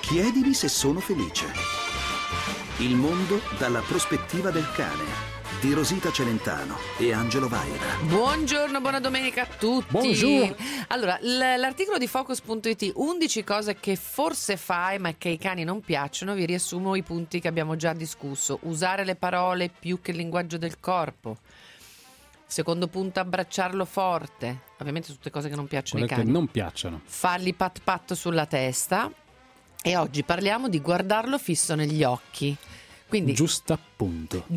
Chiedimi se sono felice. Il mondo dalla prospettiva del cane di Rosita Celentano e Angelo Vaira. Buongiorno, buona domenica a tutti. Buongiorno. Allora, l'articolo di Focus.it, 11 cose che forse fai ma che ai cani non piacciono, vi riassumo i punti che abbiamo già discusso. Usare le parole più che il linguaggio del corpo. Secondo punto, abbracciarlo forte. Ovviamente tutte cose che non piacciono ai cani. Che non piacciono. Fargli pat pat sulla testa. E oggi parliamo di guardarlo fisso negli occhi. Quindi, giusto appunto,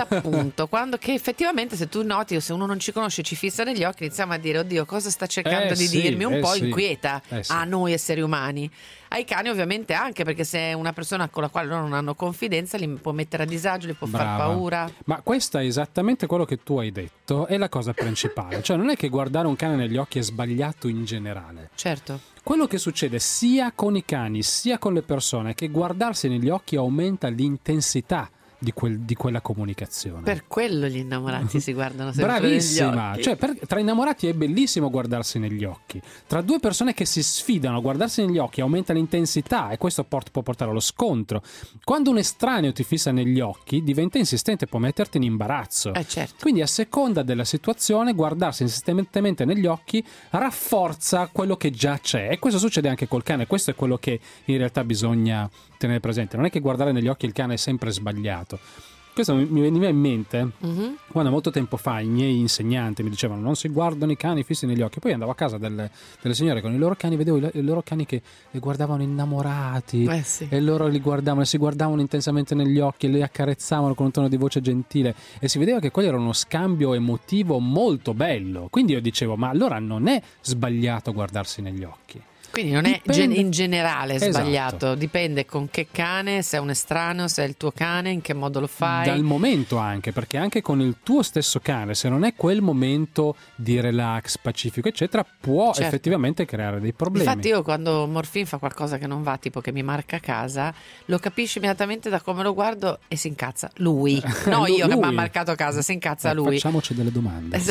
quando che effettivamente se tu noti o se uno non ci conosce ci fissa negli occhi, iniziamo a dire oddio, cosa sta cercando di dirmi, un po' inquieta a noi esseri umani. Ai cani ovviamente anche, perché se è una persona con la quale loro non hanno confidenza li può mettere a disagio, li può far paura. Ma questo è esattamente quello che tu hai detto, è la cosa principale. Cioè non è che guardare un cane negli occhi è sbagliato in generale. Certo. Quello che succede sia con i cani sia con le persone è che guardarsi negli occhi aumenta l'intensità di quella comunicazione. Per quello gli innamorati si guardano sempre Bravissima. negli occhi. Cioè, tra innamorati è bellissimo guardarsi negli occhi. Tra due persone che si sfidano a guardarsi negli occhi aumenta l'intensità e questo può portare allo scontro. Quando un estraneo ti fissa negli occhi diventa insistente, può metterti in imbarazzo. Certo. Quindi a seconda della situazione guardarsi insistentemente negli occhi rafforza quello che già c'è, e questo succede anche col cane. Questo è quello che in realtà bisogna tenere presente. Non è che guardare negli occhi il cane è sempre sbagliato. Questo mi veniva in mente quando molto tempo fa i miei insegnanti mi dicevano non si guardano i cani fissi negli occhi. Poi andavo a casa delle signore con i loro cani, vedevo i loro cani che li guardavano innamorati, e loro li guardavano e si guardavano intensamente negli occhi e li accarezzavano con un tono di voce gentile, e si vedeva che quello era uno scambio emotivo molto bello. Quindi io dicevo, ma allora non è sbagliato guardarsi negli occhi. Quindi non è in generale sbagliato, esatto. Dipende con che cane, se è un estraneo, se è il tuo cane, in che modo lo fai. Dal momento anche, perché anche con il tuo stesso cane, se non è quel momento di relax, pacifico, eccetera, può effettivamente creare dei problemi. Infatti io quando Morfin fa qualcosa che non va, tipo che mi marca a casa, lo capisci immediatamente da come lo guardo e si incazza. Lui, no io che mi ha marcato a casa, si incazza lui. Facciamoci delle domande.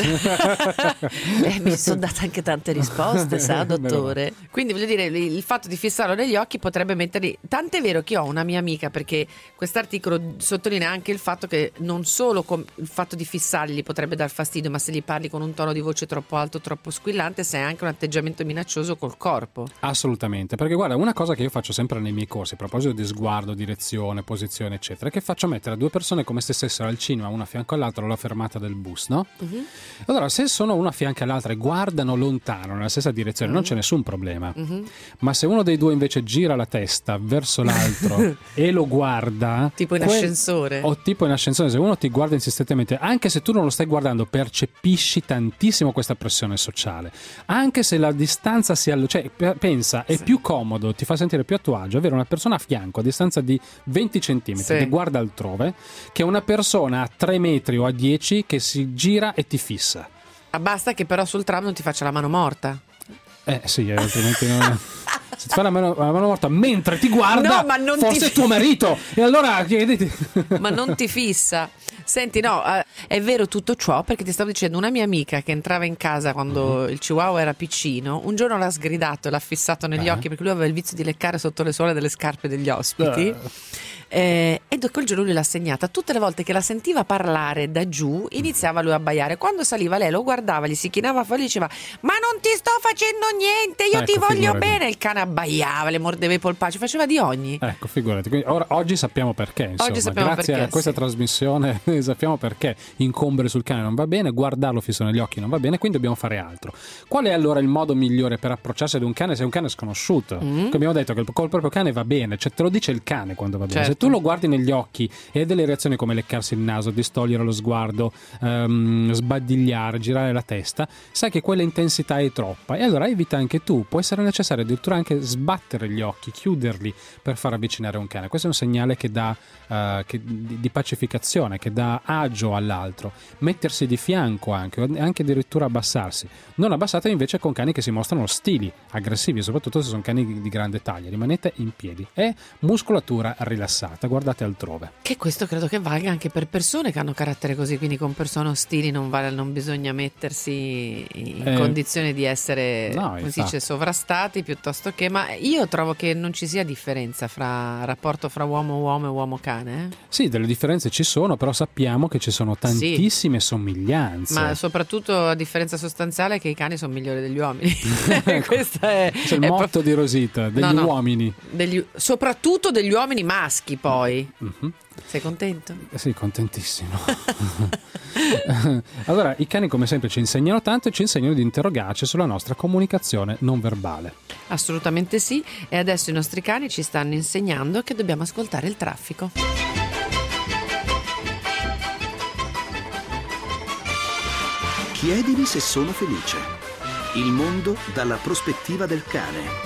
Mi sono data anche tante risposte, sa dottore. Quindi voglio dire, il fatto di fissarlo negli occhi potrebbe metterli. Tant'è vero che io ho una mia amica, perché quest'articolo sottolinea anche il fatto che non solo il fatto di fissarli potrebbe dar fastidio, ma se gli parli con un tono di voce troppo alto, troppo squillante, se hai anche un atteggiamento minaccioso col corpo. Assolutamente, perché guarda, una cosa che io faccio sempre nei miei corsi a proposito di sguardo, direzione, posizione eccetera, è che faccio mettere due persone come se stessero al cinema, una a fianco all'altra, alla fermata del bus, no? Allora se sono una a fianco all'altra e guardano lontano nella stessa direzione non c'è nessun problema. Ma se uno dei due invece gira la testa verso l'altro e lo guarda, tipo in ascensore, o tipo in ascensore, se uno ti guarda insistentemente, anche se tu non lo stai guardando, percepisci tantissimo questa pressione sociale. Anche se la distanza cioè pensa, è più comodo, ti fa sentire più a tuo agio avere una persona a fianco a distanza di 20 centimetri che guarda altrove, che una persona a 3 metri o a 10 che si gira e ti fissa. Basta che però sul tram non ti faccia la mano morta. Sì, altrimenti non. Se ti fa la mano morta mentre ti guarda, no, ma non forse è tuo marito. E allora chiediti. Ma non ti fissa. Senti, no, è vero tutto ciò, perché ti stavo dicendo, una mia amica che entrava in casa quando il Chihuahua era piccino, un giorno l'ha sgridato e l'ha fissato negli occhi, perché lui aveva il vizio di leccare sotto le suole delle scarpe degli ospiti. E quel giorno lui l'ha segnata. Tutte le volte che la sentiva parlare da giù iniziava lui a abbaiare. Quando saliva lei lo guardava, gli si chinava fuori e diceva: ma non ti sto facendo niente, io ti voglio bene. Il cane abbaiava, le mordeva i polpacci, faceva di ogni. Ecco, figurati. Quindi oggi sappiamo perché, insomma. Oggi sappiamo grazie perché, a questa trasmissione sappiamo perché incombere sul cane non va bene, guardarlo fisso negli occhi non va bene, quindi dobbiamo fare altro. Qual è allora il modo migliore per approcciarsi ad un cane se è un cane sconosciuto? Abbiamo detto che col proprio cane va bene, cioè te lo dice il cane quando va bene. Se tu lo guardi negli occhi e hai delle reazioni come leccarsi il naso, distogliere lo sguardo, sbadigliare, girare la testa, sai che quella intensità è troppa, e allora evita anche tu. Può essere necessario addirittura anche sbattere gli occhi, chiuderli per far avvicinare un cane. Questo è un segnale che dà di pacificazione, che dà agio all'altro. Mettersi di fianco anche addirittura abbassarsi. Non abbassatevi invece con cani che si mostrano ostili, aggressivi, soprattutto se sono cani di grande taglia. Rimanete in piedi. È muscolatura rilassata. guardate altrove. Che questo credo che valga anche per persone che hanno carattere così, quindi con persone ostili non bisogna mettersi in condizione di essere, come si dice, sovrastati piuttosto che, ma io trovo che non ci sia differenza fra rapporto fra uomo-uomo e uomo-cane. Sì, delle differenze ci sono, però sappiamo che ci sono tantissime somiglianze. Ma soprattutto a differenza sostanziale che i cani sono migliori degli uomini. Questo è il motto di Rosita, degli uomini. Soprattutto degli uomini maschi, poi. Mm-hmm. Sei contento? Sì, contentissimo. Allora, i cani come sempre ci insegnano tanto e ci insegnano di interrogarci sulla nostra comunicazione non verbale. Assolutamente sì, e adesso i nostri cani ci stanno insegnando che dobbiamo ascoltare il traffico. Chiedimi se sono felice. Il mondo dalla prospettiva del cane.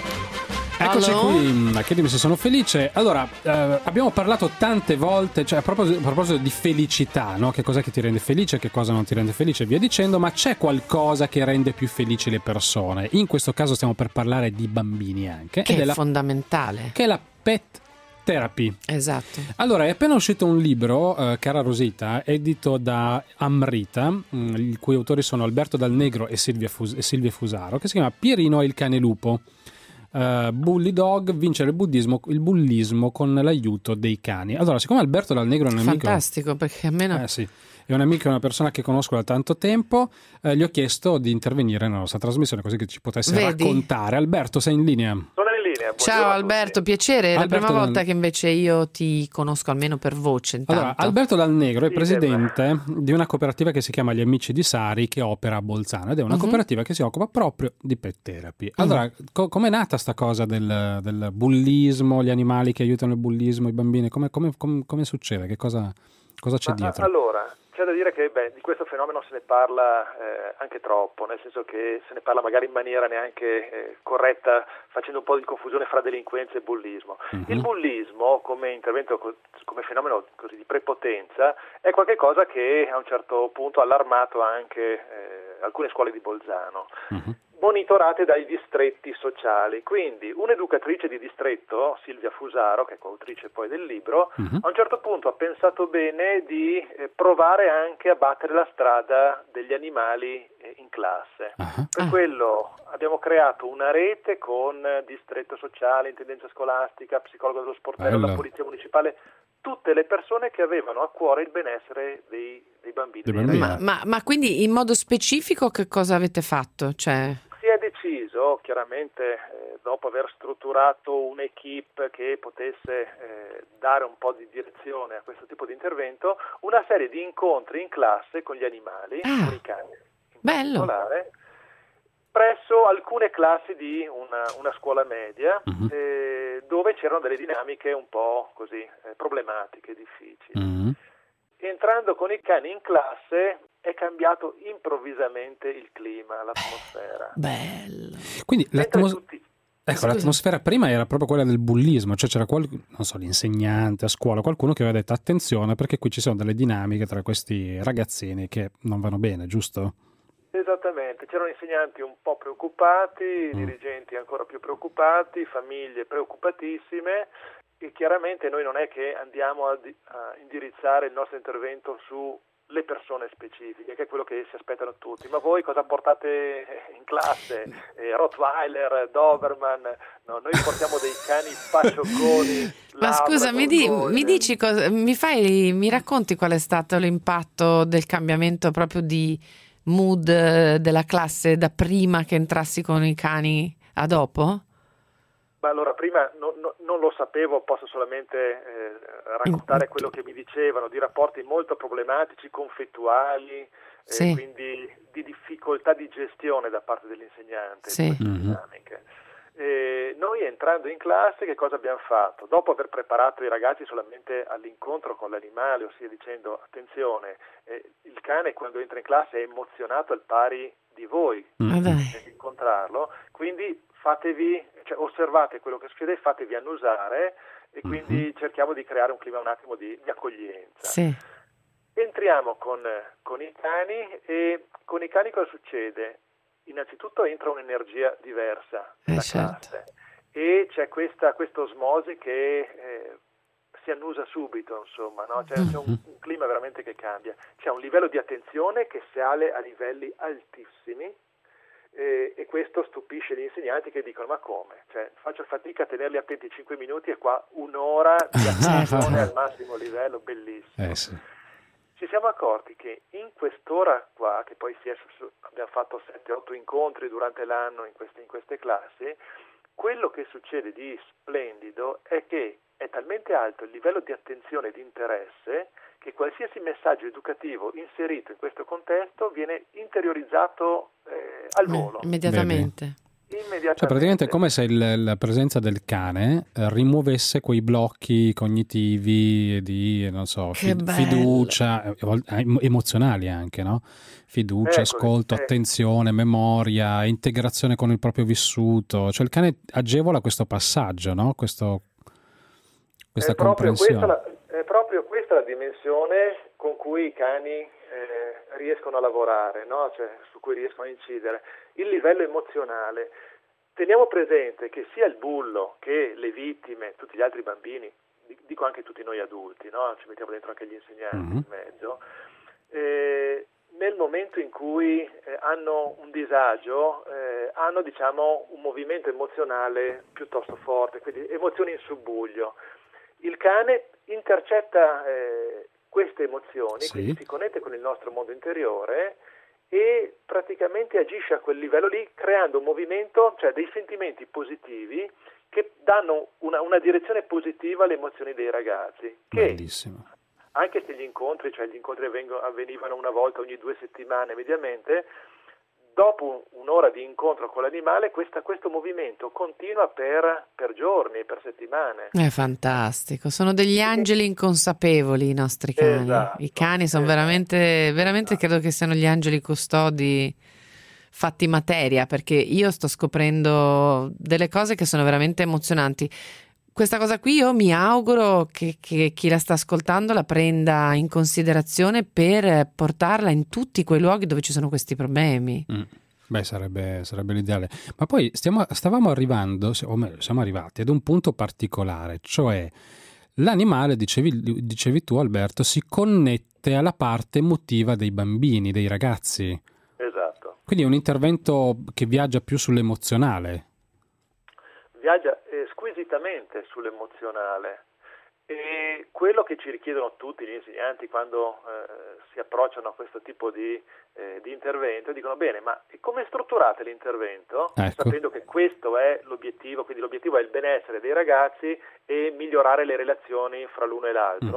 Eccoci qui, chiedimi se sono felice. Allora, abbiamo parlato tante volte, cioè a proposito di felicità, no? Che cos'è che ti rende felice, che cosa non ti rende felice e via dicendo, ma c'è qualcosa che rende più felici le persone. In questo caso stiamo per parlare di bambini anche. Che è fondamentale. Che è la pet therapy. Esatto. Allora, è appena uscito un libro, cara Rosita, edito da Amrita, i cui autori sono Alberto Dal Negro e Silvia Fusaro, che si chiama Pierino e il cane lupo. Bully Dog, vincere il bullismo con l'aiuto dei cani. Allora, siccome Alberto Dal Negro è un amico, fantastico, perché almeno sì, è un amico, è una persona che conosco da tanto tempo, gli ho chiesto di intervenire nella nostra trasmissione così che ci potesse raccontare. Alberto, sei in linea? Sono in linea. Ciao Alberto, piacere, è la prima volta che invece io ti conosco almeno per voce intanto. Allora, Alberto Dal Negro è presidente di una cooperativa che si chiama Gli Amici di Sari, che opera a Bolzano, ed è una cooperativa che si occupa proprio di pet therapy. Allora, com'è nata sta cosa del bullismo, gli animali che aiutano il bullismo, i bambini, come succede? Che cosa c'è dietro? Allora, c'è da dire che di questo fenomeno se ne parla anche troppo, nel senso che se ne parla magari in maniera neanche corretta, facendo un po' di confusione fra delinquenza e bullismo. Il bullismo, come intervento, come fenomeno così di prepotenza, è qualcosa che a un certo punto ha allarmato anche alcune scuole di Bolzano. Monitorate dai distretti sociali. Quindi un'educatrice di distretto, Silvia Fusaro, che è coautrice poi del libro, a un certo punto ha pensato bene di provare anche a battere la strada degli animali in classe. Per quello abbiamo creato una rete con distretto sociale, intendenza scolastica, psicologo dello sportello, la polizia municipale, tutte le persone che avevano a cuore il benessere dei bambini. Ma quindi in modo specifico che cosa avete fatto? Si è deciso, chiaramente, dopo aver strutturato un'equipe che potesse dare un po' di direzione a questo tipo di intervento, una serie di incontri in classe con gli animali, con i cani in particolare, presso alcune classi di una scuola media, dove c'erano delle dinamiche un po' così problematiche, difficili. Entrando con i cani in classe è cambiato improvvisamente il clima, l'atmosfera. Bello. Quindi l'atmosfera prima era proprio quella del bullismo, cioè c'era l'insegnante a scuola, qualcuno che aveva detto attenzione perché qui ci sono delle dinamiche tra questi ragazzini che non vanno bene, giusto? Esattamente, c'erano insegnanti un po' preoccupati, dirigenti ancora più preoccupati, famiglie preoccupatissime. E chiaramente noi non è che andiamo a indirizzare il nostro intervento sulle persone specifiche, che è quello che si aspettano tutti. Ma voi cosa portate in classe? Rottweiler, Doberman? No, noi portiamo dei cani pacciocconi. Ma scusa, mi dici cosa, mi racconti qual è stato l'impatto del cambiamento proprio di mood della classe da prima che entrassi con i cani a dopo? Ma allora, prima non lo sapevo, posso solamente raccontare quello che mi dicevano, di rapporti molto problematici, conflittuali, quindi di difficoltà di gestione da parte dell'insegnante di queste dinamiche. Noi entrando in classe che cosa abbiamo fatto? Dopo aver preparato i ragazzi solamente all'incontro con l'animale, ossia dicendo attenzione, il cane quando entra in classe è emozionato al pari di voi nell'incontrarlo, quindi osservate quello che succede, fatevi annusare e quindi cerchiamo di creare un clima un attimo di accoglienza. Sì. Entriamo con i cani e con i cani cosa succede? Innanzitutto entra un'energia diversa nella classe e c'è questa osmosi che si annusa subito, insomma, no? C'è un clima veramente che cambia. C'è un livello di attenzione che sale a livelli altissimi, e questo stupisce gli insegnanti che dicono: ma come? Cioè, faccio fatica a tenerli attenti 5 minuti e qua un'ora di attenzione al massimo livello, bellissimo. Sì. Ci siamo accorti che in quest'ora qua, che poi abbiamo fatto 7-8 incontri durante l'anno in queste classi, quello che succede di splendido è che è talmente alto il livello di attenzione e di interesse che qualsiasi messaggio educativo inserito in questo contesto viene interiorizzato al volo. Immediatamente. Cioè praticamente è come se la presenza del cane rimuovesse quei blocchi cognitivi di, non so, fiducia, emozionali anche, no? Fiducia, ascolto, attenzione, memoria, integrazione con il proprio vissuto. Cioè il cane agevola questo passaggio, no? Questa comprensione. È proprio questa la dimensione con cui i cani riescono a lavorare, no? Cioè, su cui riescono a incidere. Il livello emozionale. Teniamo presente che sia il bullo che le vittime, tutti gli altri bambini, dico anche tutti noi adulti, no? Ci mettiamo dentro anche gli insegnanti in mezzo, nel momento in cui hanno un disagio, hanno, diciamo, un movimento emozionale piuttosto forte, quindi emozioni in subbuglio. Il cane intercetta queste emozioni, quindi si connette con il nostro mondo interiore e praticamente agisce a quel livello lì, creando un movimento, cioè dei sentimenti positivi che danno una direzione positiva alle emozioni dei ragazzi. Che bellissimo. Anche se gli incontri avvenivano una volta ogni 2 settimane mediamente, dopo un'ora di incontro con l'animale questo movimento continua per giorni, per settimane. È fantastico, sono degli angeli inconsapevoli i nostri cani. Esatto, I cani sono veramente credo che siano gli angeli custodi fatti materia, perché io sto scoprendo delle cose che sono veramente emozionanti. Questa cosa qui io mi auguro che chi la sta ascoltando la prenda in considerazione per portarla in tutti quei luoghi dove ci sono questi problemi. Beh, sarebbe l'ideale. Ma poi stavamo arrivando, o meglio, siamo arrivati ad un punto particolare, cioè l'animale, dicevi tu Alberto, si connette alla parte emotiva dei bambini, dei ragazzi. Esatto. Quindi è un intervento che viaggia più sull'emozionale. Viaggia squisitamente sull'emozionale, e quello che ci richiedono tutti gli insegnanti quando si approcciano a questo tipo di intervento, dicono: bene, ma come strutturate l'intervento? Ecco. Sapendo che questo è l'obiettivo, quindi l'obiettivo è il benessere dei ragazzi e migliorare le relazioni fra l'uno e l'altro.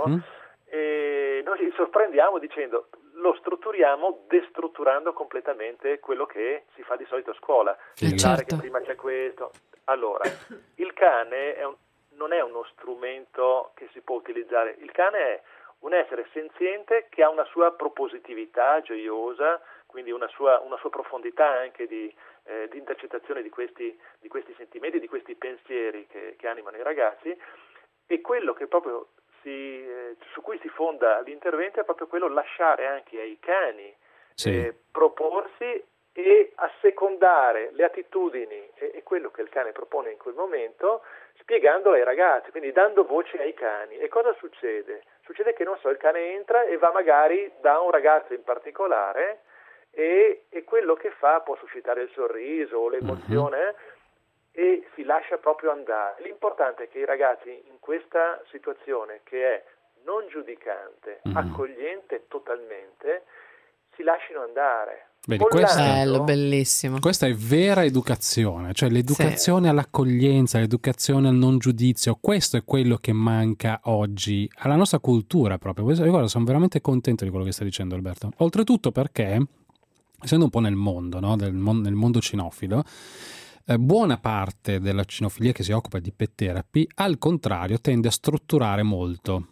E noi ci sorprendiamo dicendo: lo strutturiamo destrutturando completamente quello che si fa di solito a scuola. Certo. Che prima c'è questo. Allora, il cane non è uno strumento che si può utilizzare. Il cane è un essere senziente che ha una sua propositività gioiosa, quindi una sua profondità anche di intercettazione di questi sentimenti, di questi pensieri che animano i ragazzi, e quello che proprio su cui si fonda l'intervento è proprio quello lasciare anche ai cani proporsi e assecondare le attitudini e quello che il cane propone in quel momento, spiegandolo ai ragazzi, quindi dando voce ai cani. E cosa succede? Succede che, non so, il cane entra e va magari da un ragazzo in particolare e quello che fa può suscitare il sorriso o l'emozione e si lascia proprio andare. L'importante è che i ragazzi in questa situazione, che è non giudicante, accogliente totalmente, si lasciano andare. Vedi, questo bello, bellissimo. Questa è vera educazione, cioè l'educazione all'accoglienza, l'educazione al non giudizio. Questo è quello che manca oggi alla nostra cultura proprio. Io guarda, sono veramente contento di quello che stai dicendo, Alberto. Oltretutto perché, essendo un po' nel mondo, no? nel mondo cinofilo, buona parte della cinofilia che si occupa di pet therapy, al contrario, tende a strutturare molto.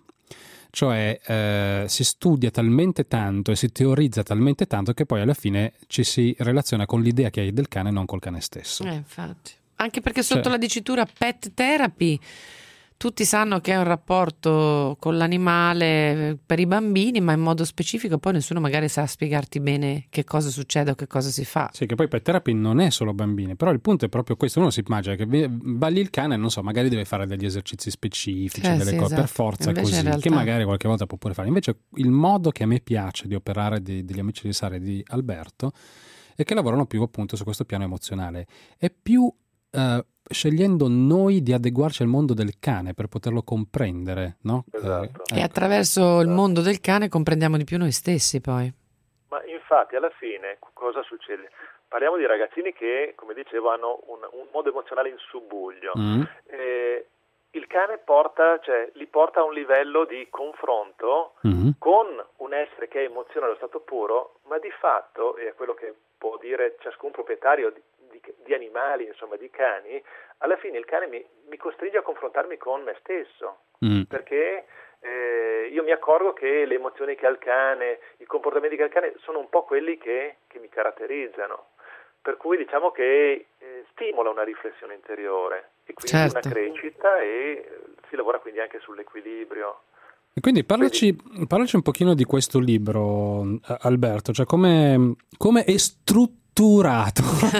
Cioè si studia talmente tanto e si teorizza talmente tanto che poi alla fine ci si relaziona con l'idea che hai del cane e non col cane stesso. Infatti. Anche perché sotto la dicitura pet therapy tutti sanno che è un rapporto con l'animale per i bambini, ma in modo specifico poi nessuno magari sa spiegarti bene che cosa succede o che cosa si fa. Sì, che poi Pet Therapy non è solo bambini, però il punto è proprio questo. Uno si immagina che va lì il cane, non so, magari deve fare degli esercizi specifici, delle sì, cose per esatto. forza, Invece così, in realtà... che magari qualche volta può pure fare. Invece il modo che a me piace di operare degli amici di Sara e di Alberto è che lavorano più appunto su questo piano emozionale, è più scegliendo noi di adeguarci al mondo del cane per poterlo comprendere, no? Esatto. E attraverso il mondo del cane comprendiamo di più noi stessi poi. Ma infatti alla fine cosa succede? Parliamo di ragazzini che, come dicevo, hanno un modo emozionale in subbuglio. Il cane li porta a un livello di confronto con un essere che emoziona allo stato puro, ma di fatto, e è quello che può dire ciascun proprietario di animali, insomma di cani, alla fine il cane mi costringe a confrontarmi con me stesso, perché io mi accorgo che le emozioni che ha il cane, i comportamenti che ha il cane sono un po' quelli che mi caratterizzano, per cui diciamo che stimola una riflessione interiore e quindi una crescita, e si lavora quindi anche sull'equilibrio. E quindi parlaci un pochino di questo libro, Alberto, cioè come è strutturato.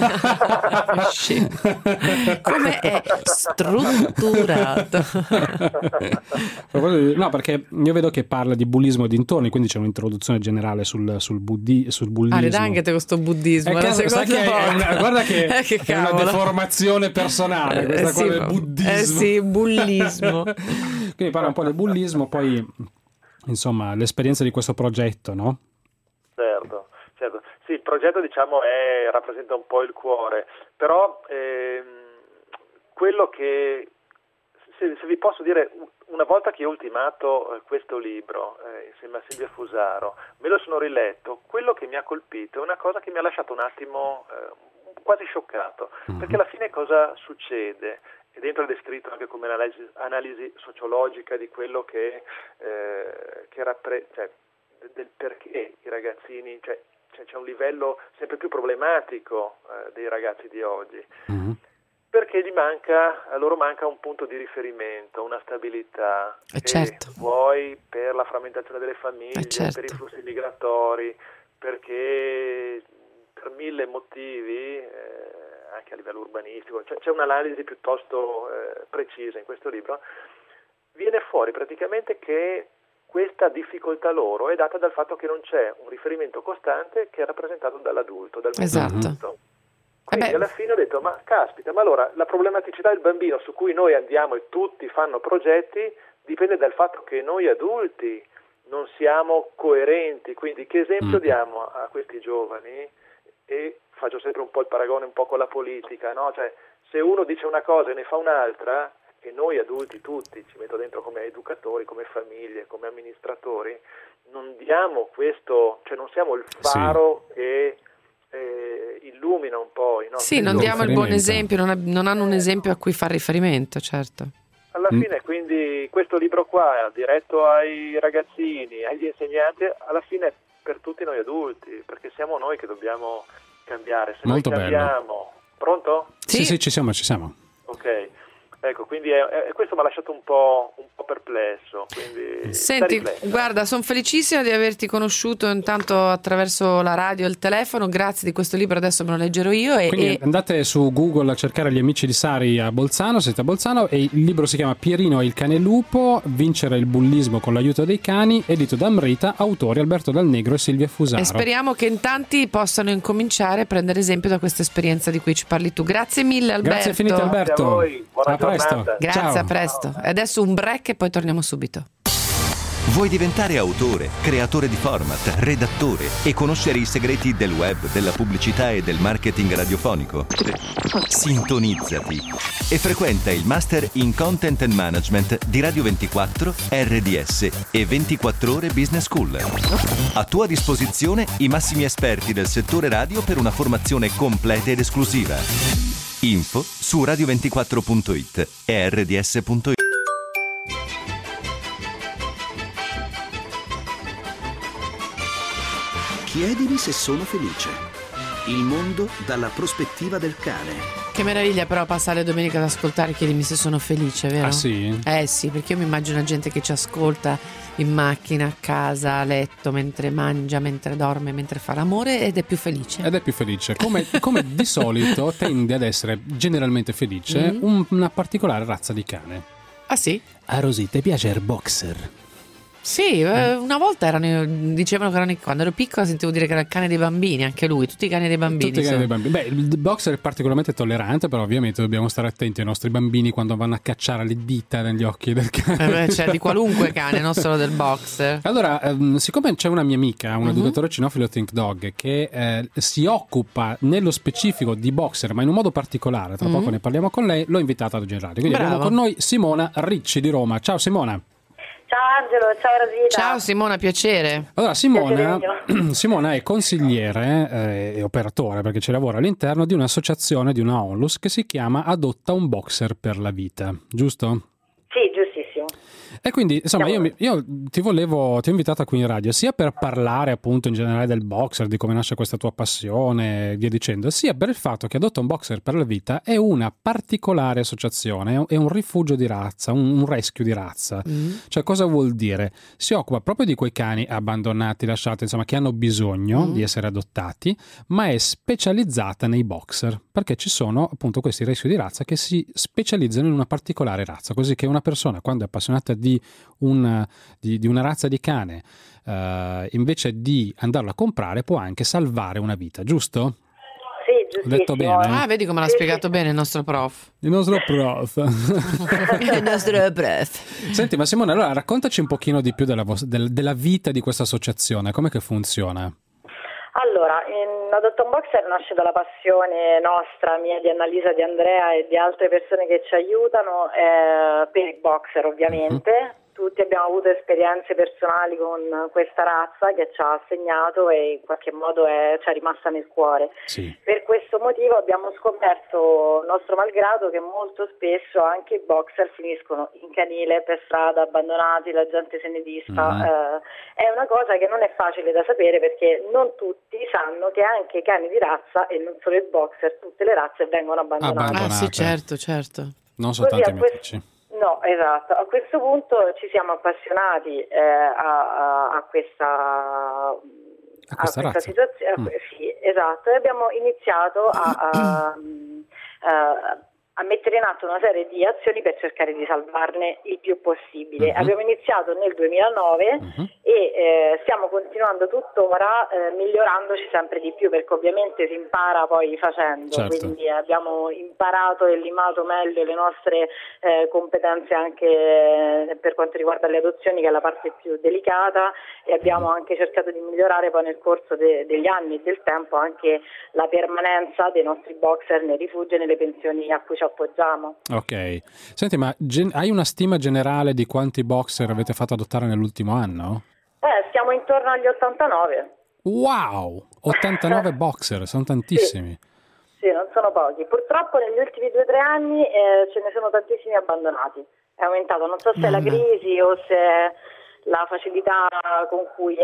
Come è strutturato? No, perché io vedo che parla di bullismo e dintorni, quindi c'è un'introduzione generale sul bullismo. Anche te questo buddismo. Guarda che è una deformazione personale questa qua del buddismo. Sì, bullismo. Quindi parla un po' del bullismo, poi insomma l'esperienza di questo progetto, no? Certo. Sì, il progetto diciamo rappresenta un po' il cuore, però quello che, se vi posso dire, una volta che ho ultimato questo libro insieme a Silvia Fusaro, me lo sono riletto, quello che mi ha colpito è una cosa che mi ha lasciato un attimo quasi scioccato, perché alla fine cosa succede? E dentro è descritto anche come analisi sociologica di quello del perché i ragazzini, c'è un livello sempre più problematico dei ragazzi di oggi, perché a loro manca un punto di riferimento, una stabilità, vuoi per la frammentazione delle famiglie, per i flussi migratori, perché per 1000 motivi, anche a livello urbanistico, c'è un'analisi piuttosto precisa in questo libro. Viene fuori praticamente che questa difficoltà loro è data dal fatto che non c'è un riferimento costante che è rappresentato dall'adulto, dal mondo adulto. Quindi alla fine ho detto, ma caspita, ma allora la problematicità del bambino su cui noi andiamo e tutti fanno progetti dipende dal fatto che noi adulti non siamo coerenti, quindi che esempio diamo a questi giovani? E faccio sempre un po' il paragone un po' con la politica, no? Cioè, se uno dice una cosa e ne fa un'altra, e noi adulti tutti, ci metto dentro come educatori, come famiglie, come amministratori, non diamo questo, cioè non siamo il faro che illumina un po' i nostri non diamo il buon esempio, non hanno un esempio a cui fare riferimento, certo. Alla fine quindi questo libro qua, diretto ai ragazzini, agli insegnanti, alla fine è per tutti noi adulti, perché siamo noi che dobbiamo cambiare. Se Molto noi cambiamo... bello. Pronto? Sì, ci siamo. Ok. Ecco, quindi questo mi ha lasciato un po' perplesso. Quindi senti, guarda, sono felicissima di averti conosciuto intanto attraverso la radio e il telefono, grazie di questo libro, adesso me lo leggerò io. Quindi andate su Google a cercare Gli amici di Sari a Bolzano, siete a Bolzano, e il libro si chiama Pierino e il cane lupo, vincere il bullismo con l'aiuto dei cani, edito da Amrita, autori Alberto Dal Negro e Silvia Fusaro. E speriamo che in tanti possano incominciare a prendere esempio da questa esperienza di cui ci parli tu. Grazie mille, Alberto. Grazie infinite, Alberto. Grazie a voi. Buona giornata. Grazie, Ciao. a presto. E adesso un break e poi torniamo subito. Vuoi diventare autore, creatore di format, redattore e conoscere i segreti del web, della pubblicità e del marketing radiofonico? Sintonizzati e frequenta il Master in Content and Management di Radio 24, RDS e 24 Ore Business School. A tua disposizione i massimi esperti del settore radio per una formazione completa ed esclusiva. Info su radio24.it e rds.it. Chiedimi se sono felice. Il mondo dalla prospettiva del cane. Che meraviglia però passare le domeniche ad ascoltare Chiedimi se sono felice, vero? Ah sì? Sì, perché io mi immagino gente che ci ascolta in macchina, a casa, a letto, mentre mangia, mentre dorme, mentre fa l'amore ed è più felice. Come di solito tende ad essere generalmente felice una particolare razza di cane. Ah sì? A Rosita piace il boxer. Sì, una volta dicevano che quando ero piccola sentivo dire che era il cane dei bambini, anche lui, tutti i cani dei bambini. Tutti i cani dei bambini. Beh, il boxer è particolarmente tollerante, però ovviamente dobbiamo stare attenti ai nostri bambini quando vanno a cacciare le dita negli occhi del cane. Cioè di qualunque cane, non solo del boxer. Allora, siccome c'è una mia amica, un educatore cinofilo Think Dog, che si occupa nello specifico di boxer, ma in un modo particolare, tra poco ne parliamo con lei, l'ho invitata ad oggi in radio. Quindi abbiamo con noi Simona Ricci di Roma. Ciao Simona. Ciao Angelo, ciao Rosita. Ciao Simona, piacere. Allora Simona è consigliere e operatore, perché ci lavora all'interno di un'associazione, di una onlus, che si chiama Adotta un Boxer per la Vita, giusto? Sì, giustissimo. E quindi insomma io ti ho invitata qui in radio sia per parlare appunto in generale del boxer, di come nasce questa tua passione e via dicendo, sia per il fatto che Adotta un Boxer per la Vita è una particolare associazione, è un rifugio di razza, un rescue di razza. Cioè cosa vuol dire? Si occupa proprio di quei cani abbandonati, lasciati, insomma, che hanno bisogno di essere adottati, ma è specializzata nei boxer, perché ci sono appunto questi rescue di razza che si specializzano in una particolare razza, così che una persona quando è appassionata di una razza di cane, invece di andarla a comprare può anche salvare una vita, giusto? Sì, giustissimo. Ho detto bene? Ah, vedi come l'ha spiegato bene il nostro prof. Il nostro prof. Il nostro prof. Senti, ma Simone, allora raccontaci un pochino di più della vita di questa associazione, com'è che funziona? Allora, Adotta un Boxer nasce dalla passione nostra, mia, di Annalisa, di Andrea e di altre persone che ci aiutano per i boxer ovviamente. Tutti abbiamo avuto esperienze personali con questa razza che ci ha segnato e in qualche modo ci è rimasta nel cuore. Sì. Per questo motivo abbiamo scoperto, nostro malgrado, che molto spesso anche i boxer finiscono in canile, per strada, abbandonati, la gente se ne disfa. È una cosa che non è facile da sapere perché non tutti sanno che anche i cani di razza, e non solo il boxer, tutte le razze vengono abbandonate. Ah sì, certo. Non soltanto i mitici. No, esatto. A questo punto ci siamo appassionati a questa situazione. Sì, esatto. E abbiamo iniziato a mettere in atto una serie di azioni per cercare di salvarne il più possibile. Abbiamo iniziato nel 2009 e stiamo continuando tuttora migliorandoci sempre di più, perché ovviamente si impara poi facendo, certo. Quindi abbiamo imparato e limato meglio le nostre competenze anche per quanto riguarda le adozioni, che è la parte più delicata, e abbiamo anche cercato di migliorare poi nel corso degli anni e del tempo anche la permanenza dei nostri boxer nei rifugi e nelle pensioni a cui ci appoggiamo. Ok. Senti, ma hai una stima generale di quanti boxer avete fatto adottare nell'ultimo anno? Siamo intorno agli 89. Wow! 89 boxer, sono tantissimi. Sì, non sono pochi. Purtroppo negli ultimi 2 o 3 anni ce ne sono tantissimi abbandonati. È aumentato, non so se è la crisi o se è la facilità con cui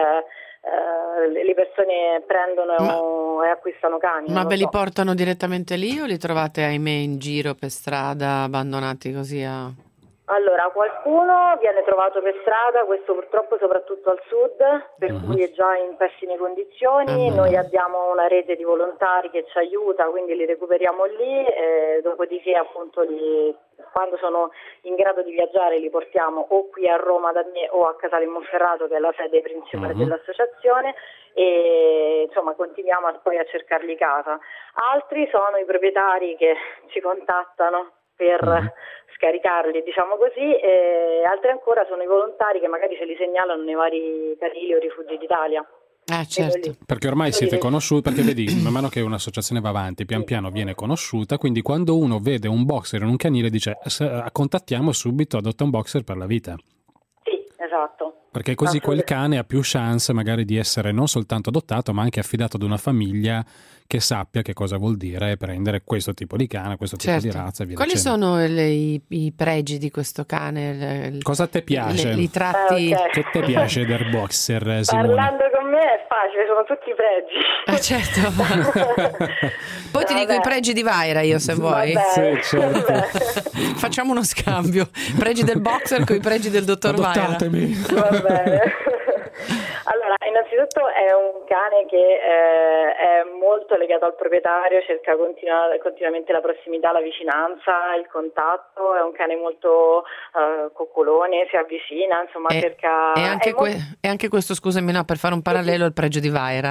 le persone prendono e acquistano cani. Ma ve li portano direttamente lì o li trovate, ahimè, in giro per strada, abbandonati così a... Allora, qualcuno viene trovato per strada, questo purtroppo soprattutto al sud, per cui è già in pessime condizioni. Noi abbiamo una rete di volontari che ci aiuta, quindi li recuperiamo lì, dopodiché appunto quando sono in grado di viaggiare li portiamo o qui a Roma da me o a Casale Monferrato, che è la sede principale dell'associazione, e insomma continuiamo poi a cercarli casa. Altri sono i proprietari che ci contattano per scaricarli, diciamo così, e altri ancora sono i volontari che magari ce li segnalano nei vari canili o rifugi d'Italia. Certo. Perché ormai siete conosciuti, perché vedi, man mano che un'associazione va avanti, pian piano viene conosciuta, quindi quando uno vede un boxer in un canile dice contattiamo subito Adotta un Boxer per la Vita. Sì, esatto. Perché così quel cane ha più chance magari di essere non soltanto adottato, ma anche affidato ad una famiglia che sappia che cosa vuol dire prendere questo tipo di cane, questo tipo di razza. Via Quali dicendo. sono i pregi di questo cane? Cosa ti piace? I tratti? Okay. Che ti piace del boxer, Simone? Parlando con con me è facile, sono tutti pregi. Certo. Poi ti dico i pregi di Vaira io, se vuoi. Vabbè. Sì, certo. Facciamo uno scambio. Pregi del boxer con i pregi del dottor Vaira. Adottatemi. Va bene. Allora, innanzitutto è un cane che è molto legato al proprietario, cerca continuamente la prossimità, la vicinanza, il contatto, è un cane molto coccolone, si avvicina, insomma cerca... E anche questo, scusami, no, per fare un parallelo, il pregio di Vaira.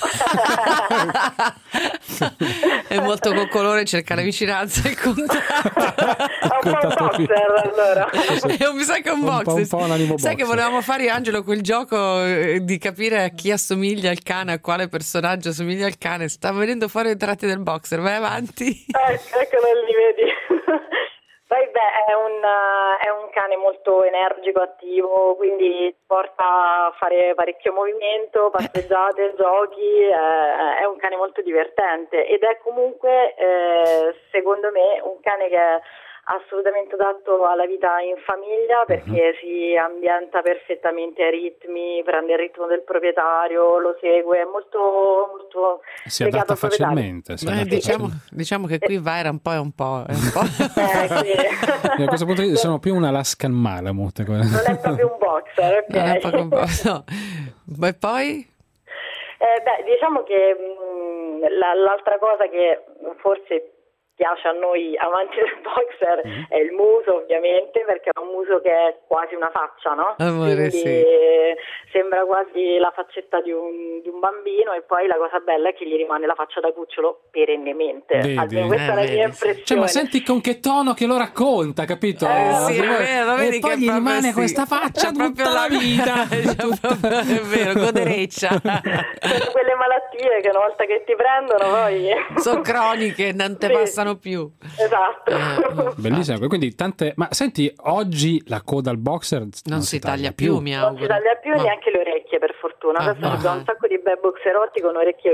È molto coccolone, cerca la vicinanza e il contatto. È un po' un boxer, allora. Mi sa che è un boxer. Un po' un animo Sai boxer. che volevamo fare, Angelo, quel gioco di capire a chi assomiglia al cane, a quale personaggio assomiglia al cane. Sta venendo fuori i tratti del boxer, vai avanti. Eccolo lì, vedi. Poi è un cane molto energico, attivo, quindi porta a fare parecchio movimento, passeggiate, giochi, è un cane molto divertente ed è comunque secondo me un cane che è assolutamente adatto alla vita in famiglia perché si ambienta perfettamente ai ritmi, prende il ritmo del proprietario, lo segue, è molto Si legato adatta al proprietario. facilmente. Si adatta Diciamo che qui Vaira è un po'. Sì. Da questo punto di vista sono più un Alaskan Malamute. Non è proprio un boxer, ok? Non è proprio un po', no. E poi? Diciamo che l'altra cosa che forse piace a noi amanti del boxer è il muso, ovviamente, perché è un muso che è quasi una faccia, no? Amore, quindi sì. sembra quasi la faccetta di un bambino e poi la cosa bella è che gli rimane la faccia da cucciolo perennemente. Vedi? Almeno questa è la mia impressione. Cioè, ma senti con che tono che lo racconta, capito? Sì, è vero, vedi e poi che gli proprio rimane sì. questa faccia È tutta proprio la vita. È vero, godereccia. Sono quelle malattie che una volta che ti prendono poi... Sono croniche, non te Sì. passano più. Esatto. Bellissimo, quindi tante... Ma senti, oggi la coda al boxer Non si taglia più, mi auguro. Non si taglia più No. neanche le orecchie, per fortuna. Ah, Adesso no. ci sono un sacco di bei boxerotti con orecchie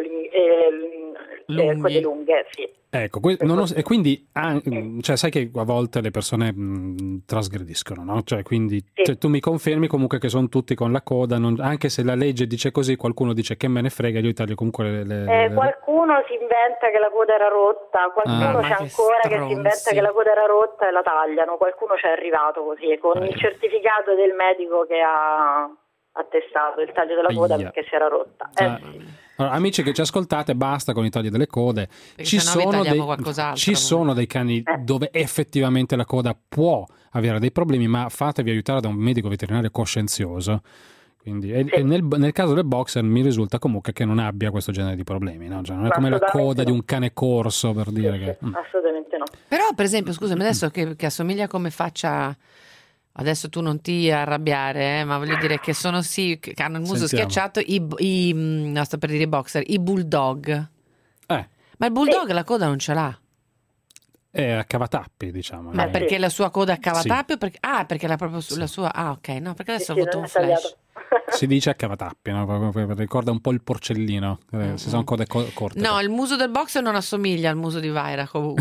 Lunghi. code lunghe, sì. Ecco, e quindi cioè, sai che a volte le persone trasgrediscono, no? Cioè, quindi Sì. cioè, tu mi confermi comunque che sono tutti con la coda, anche se la legge dice così, qualcuno dice che me ne frega, io taglio comunque Qualcuno si inventa che la coda era rotta, qualcuno ma c'è che ancora che si stronzi. inventa che la coda era rotta e la tagliano, qualcuno c'è arrivato così, con il certificato del medico che ha attestato il taglio della coda Aia. perché si era rotta. Allora, amici che ci ascoltate, basta con i tagli delle code. sennò vi tagliamo qualcos'altro. Ci sono dei cani dove effettivamente la coda può avere dei problemi, ma fatevi aiutare da un medico veterinario coscienzioso. Quindi, e nel caso del boxer mi risulta comunque che non abbia questo genere di problemi, no? Cioè, non è come la coda di un cane corso, per dire che... Assolutamente no. Però, per esempio, scusami, adesso che assomiglia come faccia... Adesso tu non ti arrabbiare, ma voglio dire che sono che hanno il muso Sentiamo. schiacciato no, sto per dire i boxer, i bulldog. Ma Ma il bulldog la coda non ce l'ha. è a cavatappi, diciamo. Ma no? perché la sua coda è a cavatappi o perché... Ah, perché la proprio la sua... Ah, ok, no, perché adesso ho Sì, avuto non un è tagliato. flash. Si dice a cavatappi, no? Ricorda un po' il porcellino, se sono code corte. No, il muso del boxer non assomiglia al muso di Vaira comunque.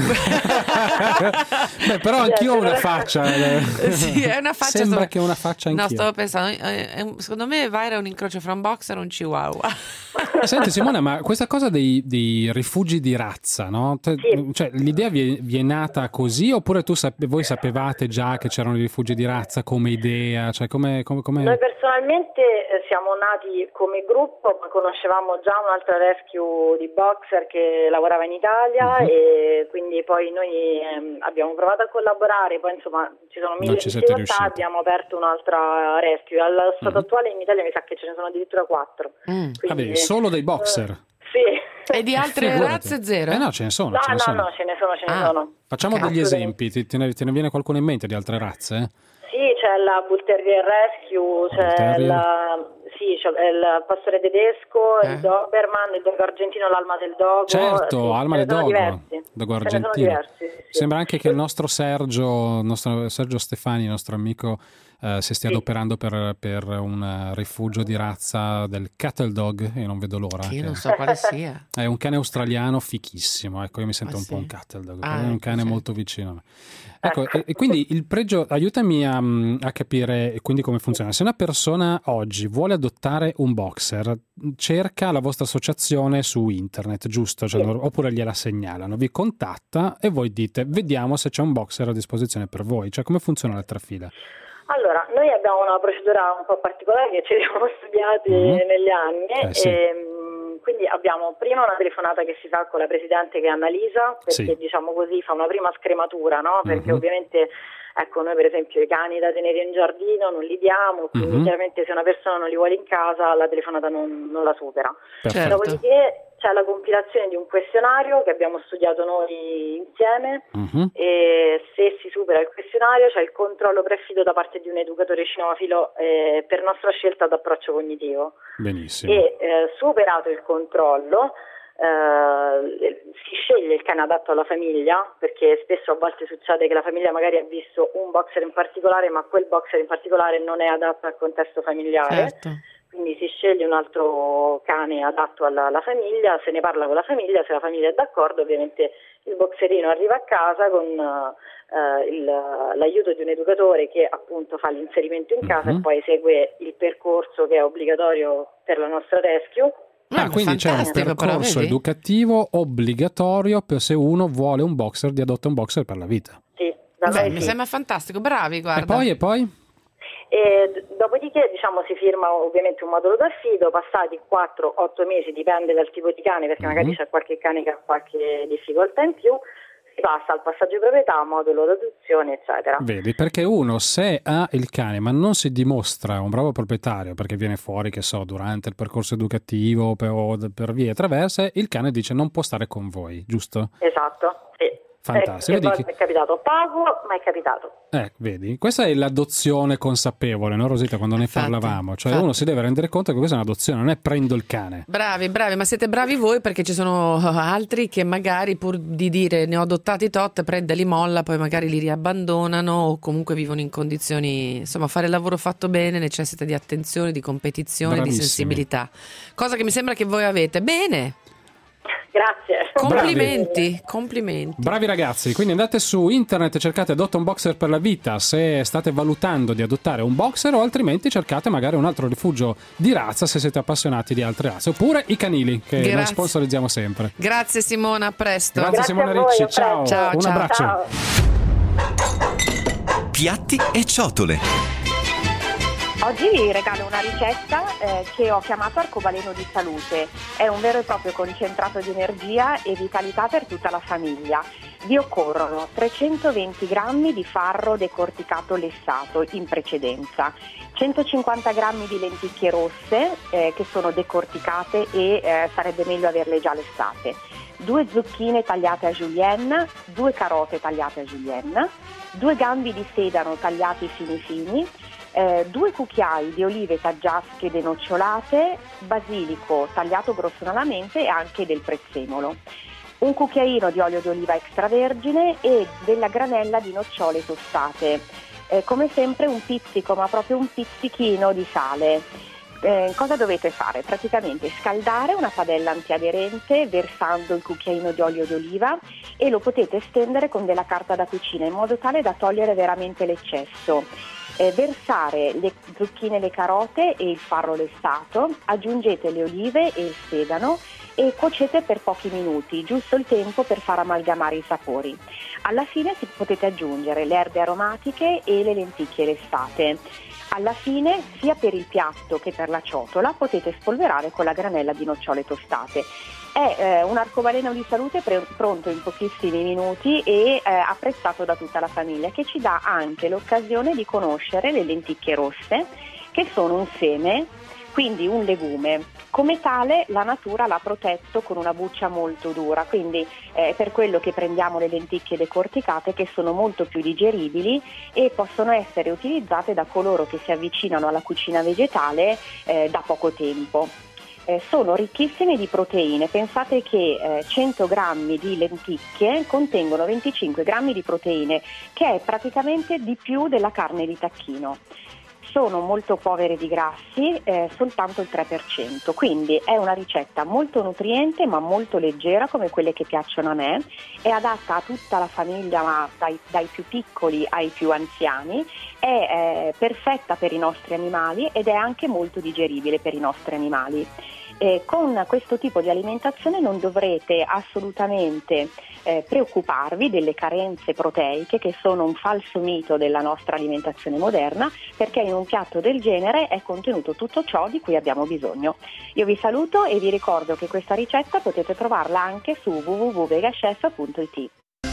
Beh, però anch'io ho una faccia. Sì, è una faccia. Sembra che ho una faccia anch'io. No, stavo pensando, secondo me Vaira è un incrocio fra un boxer e un chihuahua. Senti Simona, ma questa cosa dei rifugi di razza, no? Cioè, l'idea vi è nata così oppure voi sapevate già che c'erano i rifugi di razza come idea? Cioè, come... Noi personalmente siamo nati come gruppo, ma conoscevamo già un'altra rescue di boxer che lavorava in Italia e quindi poi noi abbiamo provato a collaborare, poi insomma ci sono mille difficoltà, abbiamo aperto un'altra rescue. Allo stato attuale in Italia mi sa che ce ne sono addirittura 4. Vabbè, solo dei boxer? Sì. E di altre razze zero? No, ce ne sono. No, ce ne sono. Facciamo degli esempi, te ne viene qualcuno in mente di altre razze? Sì, c'è la Bull Terrier Rescue, c'è il pastore tedesco, il Doberman, il dogo argentino, l'Alma del Dogo. Certo, Alma del Dogo, dogo argentino. Diversi, Sembra anche che il nostro Sergio Stefani, il nostro amico, si stia adoperando per un rifugio di razza del Cattle Dog, e non vedo l'ora. Io non so quale sia. È un cane australiano fichissimo, ecco, io mi sento un po' un Cattle Dog, è un cane molto vicino. Ecco, e quindi il pregio, aiutami a capire quindi come funziona. Se una persona oggi vuole adottare un boxer, cerca la vostra associazione su internet, giusto? Cioè, oppure gliela segnalano, vi contatta e voi dite vediamo se c'è un boxer a disposizione per voi. Cioè, come funziona la trafila? Allora, noi abbiamo una procedura un po' particolare che ci siamo studiati negli anni. Sì. Quindi abbiamo prima una telefonata che si fa con la presidente, che è Annalisa, perché diciamo così fa una prima scrematura, no? Perché ovviamente, ecco, noi per esempio i cani da tenere in giardino non li diamo, quindi chiaramente se una persona non li vuole in casa la telefonata non la supera. Certo. Dopodiché c'è la compilazione di un questionario che abbiamo studiato noi insieme e se si supera il questionario c'è il controllo prefido da parte di un educatore cinofilo per nostra scelta d'approccio cognitivo. Benissimo. E superato il controllo si sceglie il cane adatto alla famiglia, perché spesso a volte succede che la famiglia magari ha visto un boxer in particolare, ma quel boxer in particolare non è adatto al contesto familiare. Certo. Quindi si sceglie un altro cane adatto alla famiglia, se ne parla con la famiglia, se la famiglia è d'accordo ovviamente il boxerino arriva a casa con l'aiuto di un educatore che appunto fa l'inserimento in casa e poi segue il percorso che è obbligatorio per la nostra rescue. Quindi c'è un percorso educativo obbligatorio per se uno vuole un boxer, di adotta un boxer per la vita. Sì, mi sembra fantastico, bravi, guarda. E poi? E dopodiché diciamo si firma ovviamente un modulo d'affido, passati 4-8 mesi, dipende dal tipo di cane, perché magari c'è qualche cane che ha qualche difficoltà in più, si passa al passaggio di proprietà, modulo d'adozione, eccetera. Vedi, perché uno se ha il cane ma non si dimostra un bravo proprietario, perché viene fuori, che so, durante il percorso educativo o per vie traverse, il cane dice non può stare con voi, giusto? Esatto, sì. Fantastico. È capitato poco, ma è capitato. Vedi, questa è l'adozione consapevole, no Rosita, quando ne parlavamo, cioè uno si deve rendere conto che questa è un'adozione, non è prendo il cane. Bravi, ma siete bravi voi, perché ci sono altri che magari pur di dire ne ho adottati tot, prende li molla, poi magari li riabbandonano o comunque vivono in condizioni, insomma, fare il lavoro fatto bene necessita di attenzione, di competizione, Bravissimi. di sensibilità, cosa che mi sembra che voi avete. Bene. Grazie. Complimenti. Bravi ragazzi, quindi andate su internet e cercate adotta un boxer per la vita se state valutando di adottare un boxer, o altrimenti cercate magari un altro rifugio di razza se siete appassionati di altre razze, oppure i canili che noi sponsorizziamo sempre. Grazie Simona, a presto. Grazie Simona Ricci, voi, ciao. Un abbraccio. Ciao. Piatti e ciotole. Oggi vi regalo una ricetta che ho chiamato arcobaleno di salute. È un vero e proprio concentrato di energia e vitalità per tutta la famiglia. Vi occorrono 320 grammi di farro decorticato lessato in precedenza, 150 grammi di lenticchie rosse che sono decorticate e sarebbe meglio averle già lessate, 2 zucchine tagliate a julienne, 2 carote tagliate a julienne, 2 gambi di sedano tagliati fini, 2 cucchiai di olive taggiasche denocciolate, basilico tagliato grossolanamente e anche del prezzemolo, un cucchiaino di olio d'oliva extravergine e della granella di nocciole tostate, come sempre un pizzico, ma proprio un pizzichino di sale. Cosa dovete fare? Praticamente scaldare una padella antiaderente versando il cucchiaino di olio d'oliva e lo potete stendere con della carta da cucina in modo tale da togliere veramente l'eccesso. Versare le zucchine e le carote e il farro lessato, aggiungete le olive e il sedano e cuocete per pochi minuti, giusto il tempo per far amalgamare i sapori. Alla fine potete aggiungere le erbe aromatiche e le lenticchie lessate. Alla fine, sia per il piatto che per la ciotola, potete spolverare con la granella di nocciole tostate. È un arcobaleno di salute pronto in pochissimi minuti e apprezzato da tutta la famiglia, che ci dà anche l'occasione di conoscere le lenticchie rosse, che sono un seme, quindi un legume. Come tale la natura l'ha protetto con una buccia molto dura, quindi è per quello che prendiamo le lenticchie decorticate, che sono molto più digeribili e possono essere utilizzate da coloro che si avvicinano alla cucina vegetale da poco tempo. Sono ricchissime di proteine, pensate che 100 grammi di lenticchie contengono 25 grammi di proteine, che è praticamente di più della carne di tacchino. sono molto povere di grassi, soltanto il 3%, quindi è una ricetta molto nutriente ma molto leggera, come quelle che piacciono a me, è adatta a tutta la famiglia, ma dai più piccoli ai più anziani, è perfetta per i nostri animali ed è anche molto digeribile per i nostri animali. Con questo tipo di alimentazione non dovrete assolutamente preoccuparvi delle carenze proteiche, che sono un falso mito della nostra alimentazione moderna, perché in un piatto del genere è contenuto tutto ciò di cui abbiamo bisogno. Io vi saluto e vi ricordo che questa ricetta potete trovarla anche su www.vegachef.it.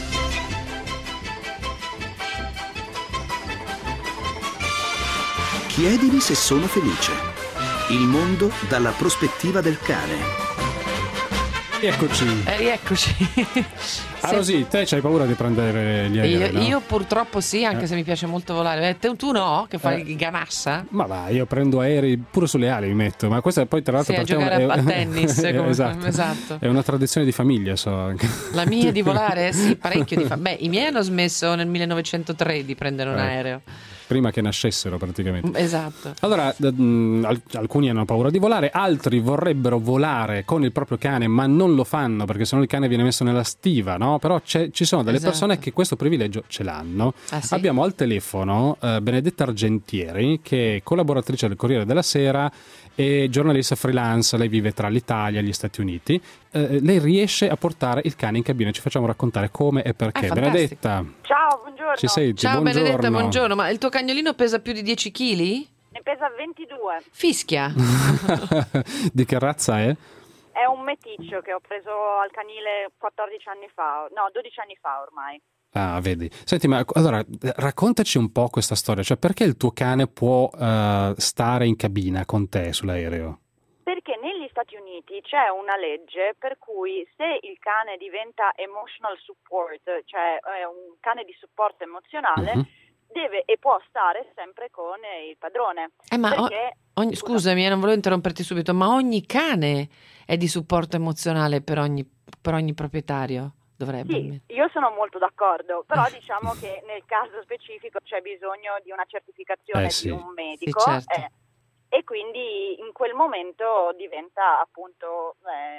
Chiedili se sono felice. Il mondo dalla prospettiva del cane. Eccoci. Rieccoci. Rosì, te c'hai paura di prendere gli aerei, no? Io purtroppo sì, anche se mi piace molto volare. Tu no? Che fai il ganassa? Ma va, io prendo aerei pure sulle ali, mi metto. Ma questa poi tra l'altro a giocare a tennis. Esatto. È una tradizione di famiglia, so anche. La mia di volare? Sì, parecchio di Beh, i miei hanno smesso nel 1903 di prendere un aereo. Prima che nascessero praticamente. Esatto. Allora, alcuni hanno paura di volare, altri vorrebbero volare con il proprio cane, ma non lo fanno perché sennò il cane viene messo nella stiva, no? Però ci sono delle persone che questo privilegio ce l'hanno. Sì? Abbiamo al telefono Benedetta Argentieri, che è collaboratrice del Corriere della Sera e giornalista freelance. Lei vive tra l'Italia e gli Stati Uniti. Lei riesce a portare il cane in cabina. Ci facciamo raccontare come e perché. Benedetta. Ciao, buongiorno. Ci senti? Ciao Buongiorno. Benedetta, buongiorno. Ma il tuo cagnolino pesa più di 10 kg? Ne pesa 22. Fischia. Di che razza è? È un meticcio che ho preso al canile 14 anni fa, no, 12 anni fa ormai. Ah, vedi. Senti, ma allora raccontaci un po' questa storia, cioè perché il tuo cane può stare in cabina con te sull'aereo? Perché negli Stati Uniti c'è una legge per cui se il cane diventa emotional support, cioè un cane di supporto emozionale, deve e può stare sempre con il padrone. Scusami, non volevo interromperti subito, ma ogni cane è di supporto emozionale per ogni proprietario? Dovrebbe. Sì, io sono molto d'accordo, però diciamo che nel caso specifico c'è bisogno di una certificazione di un medico. Sì, certo. E quindi in quel momento diventa appunto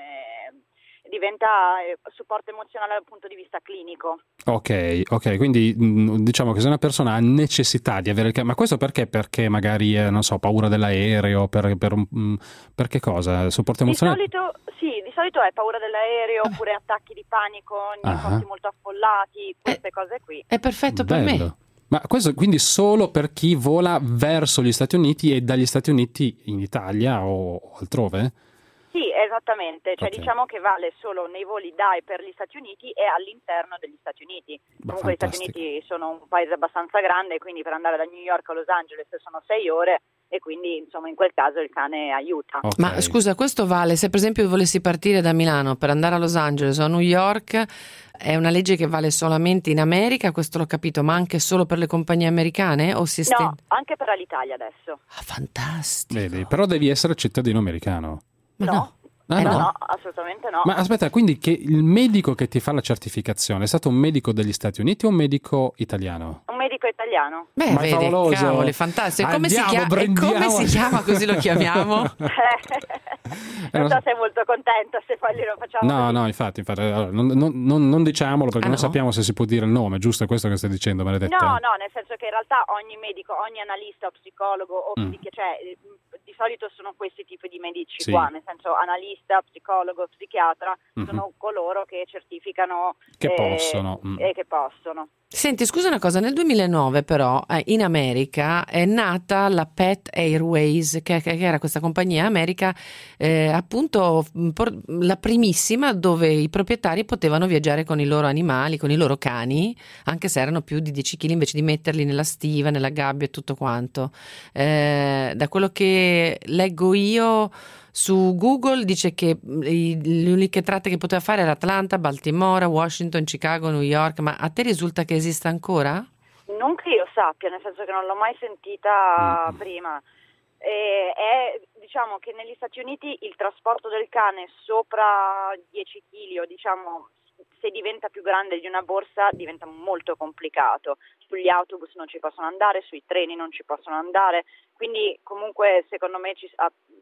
supporto emozionale dal punto di vista clinico. Ok, quindi diciamo che se una persona ha necessità di avere il cane, ma questo perché? Perché magari non so, paura dell'aereo, per che cosa? Supporto emozionale? Di solito è paura dell'aereo oppure attacchi di panico nei posti molto affollati, queste cose qui. È perfetto per me. Ma questo quindi solo per chi vola verso gli Stati Uniti e dagli Stati Uniti in Italia o altrove? Sì, esattamente, diciamo che vale solo nei voli da e per gli Stati Uniti e all'interno degli Stati Uniti. Comunque gli Stati Uniti sono un paese abbastanza grande, quindi per andare da New York a Los Angeles sono 6 ore e quindi insomma in quel caso il cane aiuta. Ma scusa, questo vale se per esempio volessi partire da Milano per andare a Los Angeles o a New York? È una legge che vale solamente in America, questo l'ho capito, ma anche solo per le compagnie americane? O No, anche per l'Italia adesso. Ah, fantastico. Vedi, però devi essere cittadino americano. No, assolutamente no. Ma aspetta, quindi che il medico che ti fa la certificazione è stato un medico degli Stati Uniti o un medico italiano? Un medico italiano. Beh, ma vedi, cavoli, fantastico. Come si chiama così lo chiamiamo? Non so se è molto contenta se poi glielo facciamo. No, infatti allora, non diciamolo perché non sappiamo se si può dire il nome, giusto? È questo che stai dicendo, Benedetta? No, nel senso che in realtà ogni medico, ogni analista o psicologo o di solito sono questi tipi di medici qua, nel senso analista, psicologo, psichiatra, sono coloro che certificano che possono. E che possono. Senti, scusa una cosa, nel 2009 però in America è nata la Pet Airways, che era questa compagnia America, appunto la primissima, dove i proprietari potevano viaggiare con i loro animali, con i loro cani, anche se erano più di 10 kg, invece di metterli nella stiva, nella gabbia e tutto quanto. Da quello che leggo io su Google dice che le uniche tratte che poteva fare era Atlanta, Baltimora, Washington, Chicago, New York, ma a te risulta che esista ancora? Non che io sappia, nel senso che non l'ho mai sentita prima. Diciamo che negli Stati Uniti il trasporto del cane sopra 10 kg o diciamo se diventa più grande di una borsa diventa molto complicato. Sugli autobus non ci possono andare, sui treni non ci possono andare, quindi comunque secondo me ci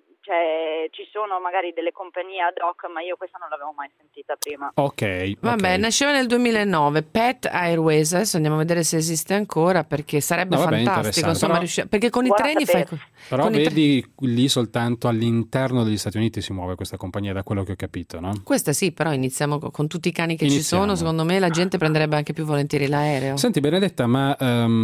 sono magari delle compagnie ad hoc, ma io questa non l'avevo mai sentita prima. Ok. Vabbè, nasceva nel 2009 Pet Airways, adesso andiamo a vedere se esiste ancora, perché sarebbe fantastico, insomma, perché con i treni fai... Però vedi lì soltanto all'interno degli Stati Uniti si muove questa compagnia, da quello che ho capito, no? Questa sì, però iniziamo con tutti i cani che ci sono, secondo me la gente prenderebbe anche più volentieri l'aereo. Senti Benedetta, ma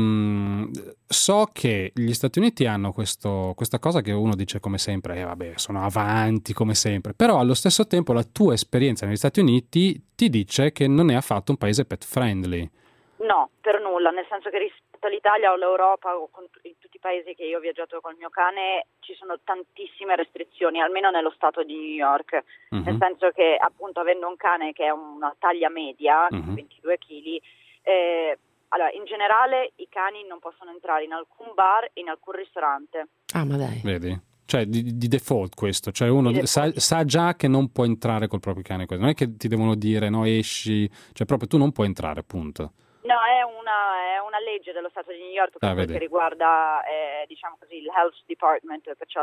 so che gli Stati Uniti hanno questa cosa che uno dice come sempre, vabbè, sono avanti come sempre, però allo stesso tempo la tua esperienza negli Stati Uniti ti dice che non è affatto un paese pet friendly. No, per nulla, nel senso che rispetto all'Italia o all'Europa o in tutti i paesi che io ho viaggiato col mio cane ci sono tantissime restrizioni, almeno nello stato di New York, nel senso che appunto avendo un cane che è una taglia media, 22 kg, allora in generale i cani non possono entrare in alcun bar e in alcun ristorante. Ah, ma dai. Vedi? Cioè di default questo, cioè uno sa già che non può entrare col proprio cane, non è che ti devono dire no esci, cioè proprio tu non puoi entrare, punto. No, è una legge dello Stato di New York per quel che riguarda diciamo così il health department, perciò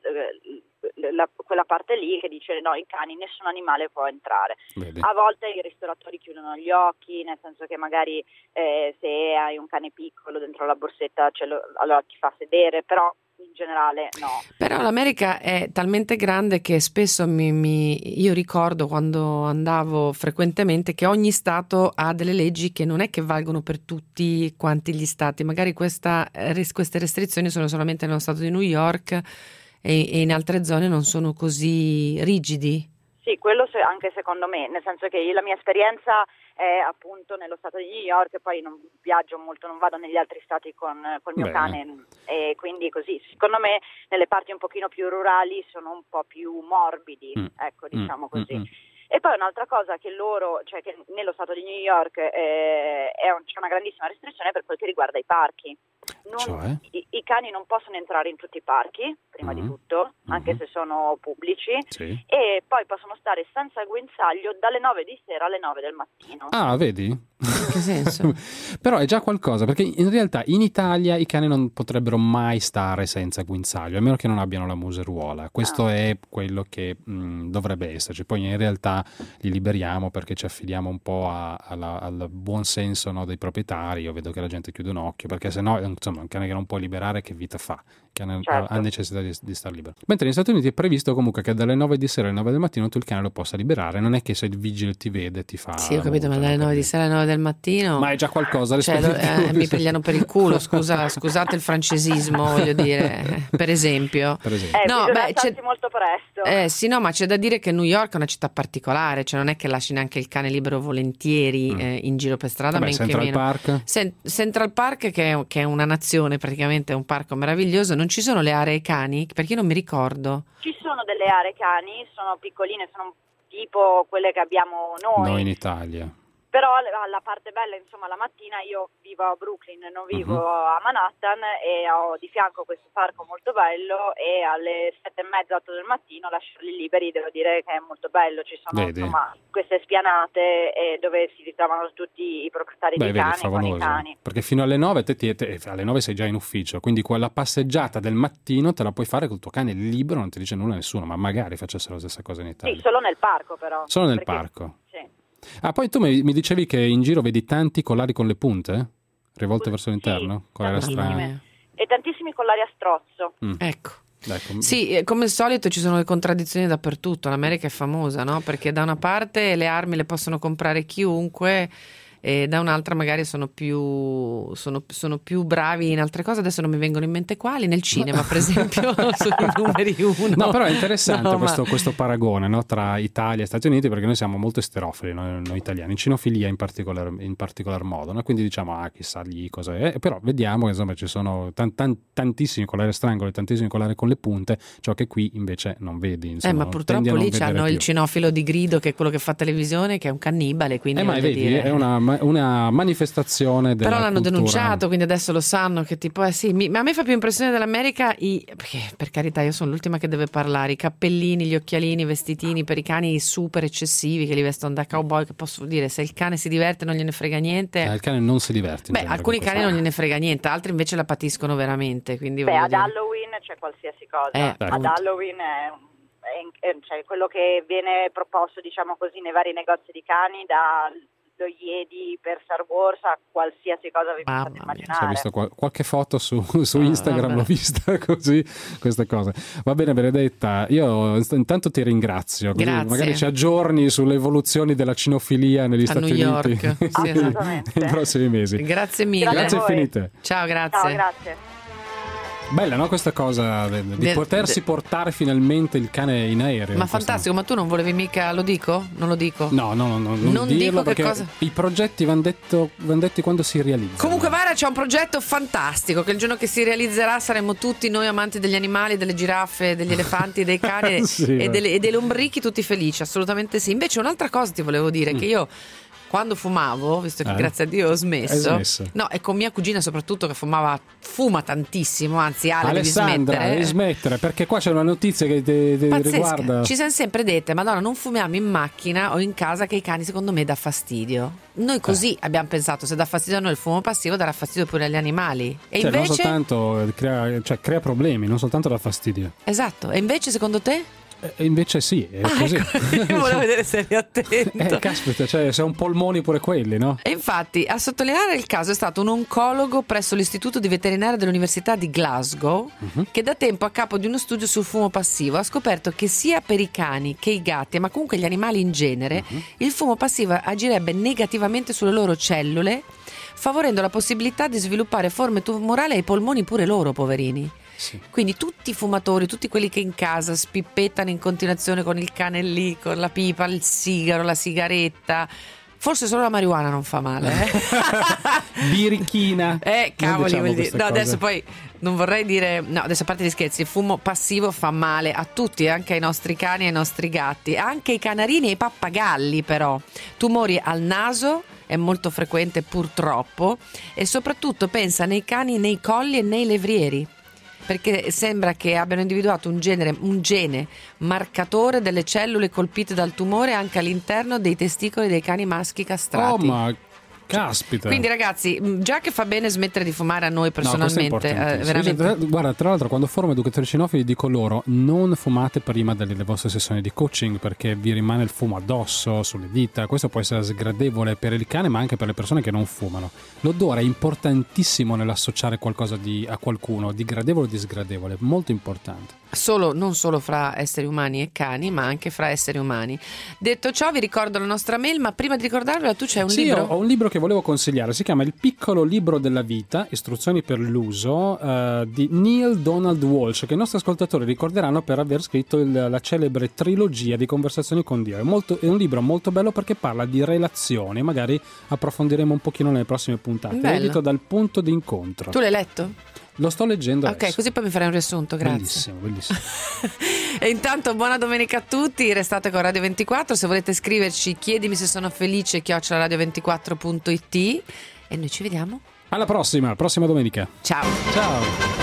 quella parte lì che dice no, i cani, nessun animale può entrare. Vedi. A volte i ristoratori chiudono gli occhi, nel senso che magari se hai un cane piccolo dentro la borsetta allora ti fa sedere, però in generale no. Però l'America è talmente grande che spesso io ricordo quando andavo frequentemente che ogni stato ha delle leggi che non è che valgono per tutti quanti gli stati, magari queste restrizioni sono solamente nello stato di New York e in altre zone non sono così rigidi. Sì, quello anche secondo me, nel senso che la mia esperienza è appunto nello stato di New York e poi non viaggio molto, non vado negli altri stati con il mio cane e quindi così. Secondo me nelle parti un pochino più rurali sono un po' più morbidi, ecco, diciamo così. E poi un'altra cosa che cioè che nello stato di New York c'è una grandissima restrizione per quel che riguarda i parchi. I cani non possono entrare in tutti i parchi, prima di tutto, anche se sono pubblici, e poi possono stare senza guinzaglio dalle 9 di sera alle 9 del mattino. Ah, vedi? In che senso? Però è già qualcosa, perché in realtà in Italia i cani non potrebbero mai stare senza guinzaglio, a meno che non abbiano la museruola. Questo è quello che dovrebbe esserci. Poi in realtà li liberiamo perché ci affidiamo un po' al buon senso, no, dei proprietari. Io vedo che la gente chiude un occhio, perché sennò insomma un cane che non puoi liberare che vita fa? Che ha necessità di star libero. Mentre negli Stati Uniti è previsto comunque che dalle 9 di sera alle 9 del mattino tu il cane lo possa liberare, non è che se il vigile ti vede ti fa... Sì, ho capito, ma dalle 9 di sera alle 9 del mattino... Ma è già qualcosa mi pigliano per il culo, scusate il francesismo, voglio dire, per esempio. No, alzarsi molto presto. Sì, no, ma c'è da dire che New York è una città particolare, cioè non è che lasci neanche il cane libero volentieri in giro per strada. Central Park? Central Park, che è una nazione, praticamente è un parco meraviglioso. Non ci sono le aree cani? Perché io non mi ricordo. Ci sono delle aree cani, sono piccoline, sono tipo quelle che abbiamo noi in Italia. Però la parte bella, insomma, la mattina io vivo a Brooklyn, non vivo a Manhattan e ho di fianco questo parco molto bello e alle 7:30, 8 del mattino lasciarli liberi, devo dire che è molto bello. Ci sono insomma queste spianate dove si ritrovano tutti i proprietari di cani con i cani. Perché fino alle 9 alle 9 sei già in ufficio, quindi quella passeggiata del mattino te la puoi fare col tuo cane libero, non ti dice nulla nessuno, ma magari facessero la stessa cosa in Italia. Sì, solo nel parco però. Solo nel parco? Sì. Ah, poi tu mi dicevi che in giro vedi tanti collari con le punte rivolte verso l'interno? Collari strani. E tantissimi collari a strozzo. Ecco. Sì, come al solito ci sono le contraddizioni dappertutto. L'America è famosa, no? Perché da una parte le armi le possono comprare chiunque e da un'altra magari sono più bravi in altre cose. Adesso non mi vengono in mente quali. Nel cinema, per esempio, sono i numeri uno. No, però è interessante questo paragone, no, tra Italia e Stati Uniti, perché noi siamo molto esterofili, noi italiani, in cinofilia in particolar modo, no? Quindi diciamo chissà lì cosa è, però vediamo che insomma ci sono tantissimi collari a strangolo e tantissimi collari con le punte, ciò che qui invece non vedi, insomma, ma purtroppo lì c'hanno il cinofilo di grido, che è quello che fa televisione, che è un cannibale, quindi ma vedi, è una una manifestazione della Però l'hanno cultura. denunciato, quindi adesso lo sanno che tipo sì, ma a me fa più impressione dell'America perché per carità io sono l'ultima che deve parlare, i cappellini, gli occhialini, i vestitini per i cani super eccessivi che li vestono da cowboy, che posso dire, se il cane si diverte non gliene frega niente. Il cane non si diverte. Beh, alcuni cani non gliene frega niente, altri invece la patiscono veramente, quindi ad Halloween c'è qualsiasi cosa. Ad Halloween cioè quello che viene proposto, diciamo così, nei vari negozi di cani, dallo Jedi per Star Wars a qualsiasi cosa vi possiate immaginare. Ho visto qualche foto su Instagram, l'ho vista così, queste cose. Va bene, Benedetta, io intanto ti ringrazio, così magari ci aggiorni sulle evoluzioni della cinofilia negli Stati Uniti nei prossimi mesi. Grazie mille. Grazie infinite. Ciao, grazie. Ciao, grazie. Bella, no? Questa cosa di potersi portare finalmente il cane in aereo. Ma fantastico, ma tu non volevi mica, lo dico? Non lo dico? No, non dirlo, perché cosa? I progetti van detti quando si realizzano. Comunque Vara, c'è un progetto fantastico che il giorno che si realizzerà saremo tutti noi amanti degli animali, delle giraffe, degli elefanti, dei cani e dei lombrichi tutti felici, assolutamente sì. Invece un'altra cosa ti volevo dire, che io quando fumavo, visto che grazie a Dio ho smesso. No, e con mia cugina soprattutto che fuma tantissimo, anzi Alessandra, devi smettere, perché qua c'è una notizia che ti riguarda. Ci siamo sempre dette, Madonna, non fumiamo in macchina o in casa che i cani secondo me dà fastidio. Noi così abbiamo pensato, se dà fastidio a noi il fumo passivo darà fastidio pure agli animali. E invece non soltanto crea problemi, non soltanto dà fastidio. Esatto, e invece secondo te? Invece sì, è così. Ecco, io volevo vedere se eri attento. Caspita, sono polmoni pure quelli, no? E infatti a sottolineare il caso è stato un oncologo presso l'Istituto di Veterinaria dell'Università di Glasgow, che da tempo a capo di uno studio sul fumo passivo ha scoperto che sia per i cani che i gatti, ma comunque gli animali in genere, il fumo passivo agirebbe negativamente sulle loro cellule, favorendo la possibilità di sviluppare forme tumorali ai polmoni pure loro, poverini. Sì. Quindi tutti i fumatori, tutti quelli che in casa spippettano in continuazione con il cane lì, con la pipa, il sigaro, la sigaretta, forse solo la marijuana non fa male, birichina, cavoli, no, adesso poi non vorrei dire, no, adesso a parte gli scherzi, il fumo passivo fa male a tutti, anche ai nostri cani e ai nostri gatti, anche ai canarini e ai pappagalli. Però tumori al naso è molto frequente purtroppo, e soprattutto pensa nei cani, nei colli e nei levrieri, perché sembra che abbiano individuato un gene marcatore delle cellule colpite dal tumore anche all'interno dei testicoli dei cani maschi castrati. Oh, ma caspita. Quindi ragazzi, già che fa bene smettere di fumare a noi personalmente, veramente. Guarda, tra l'altro quando formo educatori cinofili dico loro: non fumate prima delle vostre sessioni di coaching, perché vi rimane il fumo addosso, sulle dita. Questo può essere sgradevole per il cane, ma anche per le persone che non fumano. L'odore è importantissimo nell'associare qualcosa a qualcuno, di gradevole o di sgradevole, molto importante. Non solo fra esseri umani e cani, ma anche fra esseri umani. Detto ciò, vi ricordo la nostra mail, ma prima di ricordarvela, tu c'hai un libro? Ho un libro che volevo consigliare, si chiama Il piccolo libro della vita, istruzioni per l'uso, di Neil Donald Walsh, che i nostri ascoltatori ricorderanno per aver scritto la celebre trilogia di Conversazioni con Dio. È un libro molto bello perché parla di relazioni, magari approfondiremo un pochino nelle prossime puntate. È edito dal Punto d'incontro. Tu l'hai letto? Lo sto leggendo adesso. Ok, così poi mi farai un riassunto, grazie. Bellissimo. E intanto buona domenica a tutti, restate con Radio 24, se volete scriverci chiedimi se sono felice @radio24.it, e noi ci vediamo alla prossima domenica. Ciao.